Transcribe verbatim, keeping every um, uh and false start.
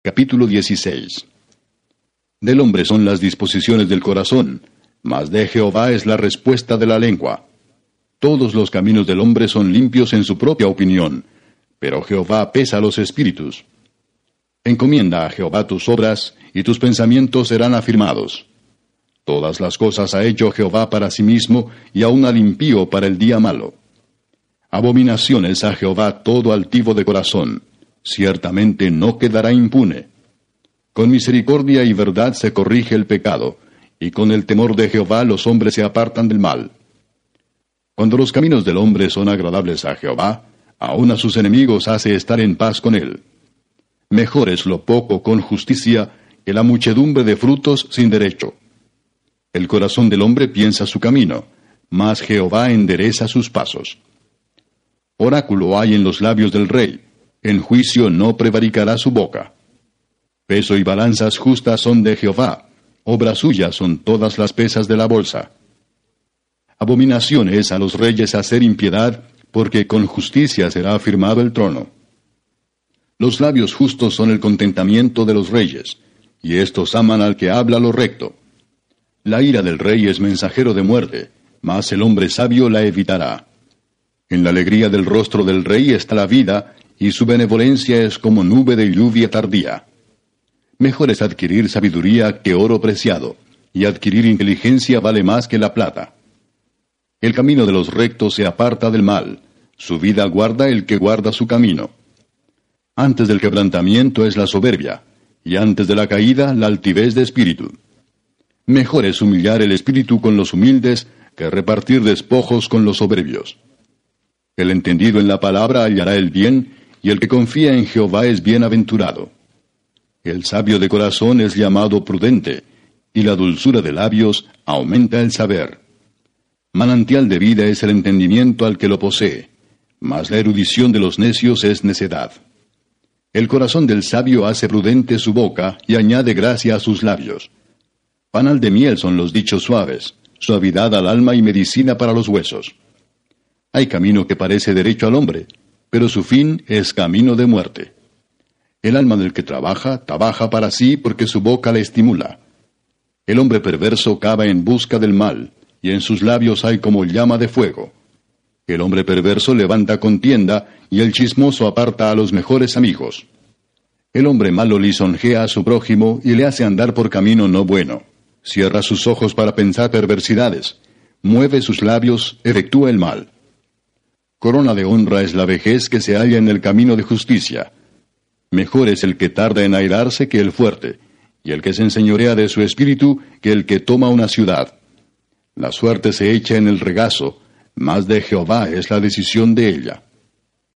Capítulo dieciséis. Del hombre son las disposiciones del corazón, mas de Jehová es la respuesta de la lengua. Todos los caminos del hombre son limpios en su propia opinión, pero Jehová pesa los espíritus. Encomienda a Jehová tus obras, y tus pensamientos serán afirmados. Todas las cosas ha hecho Jehová para sí mismo, y aun al impío para el día malo. Abominación es a Jehová todo altivo de corazón, ciertamente no quedará impune. Con misericordia y verdad se corrige el pecado, y con el temor de Jehová los hombres se apartan del mal. Cuando los caminos del hombre son agradables a Jehová, aun a sus enemigos hace estar en paz con él. Mejor es lo poco con justicia que la muchedumbre de frutos sin derecho. El corazón del hombre piensa su camino, mas Jehová endereza sus pasos. Oráculo hay en los labios del rey, en juicio no prevaricará su boca. Peso y balanzas justas son de Jehová, obra suya son todas las pesas de la bolsa. Abominación es a los reyes hacer impiedad, porque con justicia será afirmado el trono. Los labios justos son el contentamiento de los reyes, y éstos aman al que habla lo recto. La ira del rey es mensajero de muerte, mas el hombre sabio la evitará. En la alegría del rostro del rey está la vida, y su benevolencia es como nube de lluvia tardía. Mejor es adquirir sabiduría que oro preciado, y adquirir inteligencia vale más que la plata. El camino de los rectos se aparta del mal, su vida guarda el que guarda su camino. Antes del quebrantamiento es la soberbia, y antes de la caída la altivez de espíritu. Mejor es humillar el espíritu con los humildes que repartir despojos con los soberbios. El entendido en la palabra hallará el bien, y el que confía en Jehová es bienaventurado. El sabio de corazón es llamado prudente, y la dulzura de labios aumenta el saber. Manantial de vida es el entendimiento al que lo posee, mas la erudición de los necios es necedad. El corazón del sabio hace prudente su boca, y añade gracia a sus labios. Panal de miel son los dichos suaves, suavidad al alma y medicina para los huesos. Hay camino que parece derecho al hombre, pero su fin es camino de muerte. El alma del que trabaja, trabaja para sí porque su boca le estimula. El hombre perverso cava en busca del mal, y en sus labios hay como llama de fuego. El hombre perverso levanta contienda, y el chismoso aparta a los mejores amigos. El hombre malo lisonjea a su prójimo, y le hace andar por camino no bueno. Cierra sus ojos para pensar perversidades. Mueve sus labios, efectúa el mal. Corona de honra es la vejez que se halla en el camino de justicia. Mejor es el que tarda en airarse que el fuerte, y el que se enseñorea de su espíritu que el que toma una ciudad. La suerte se echa en el regazo, mas de Jehová es la decisión de ella.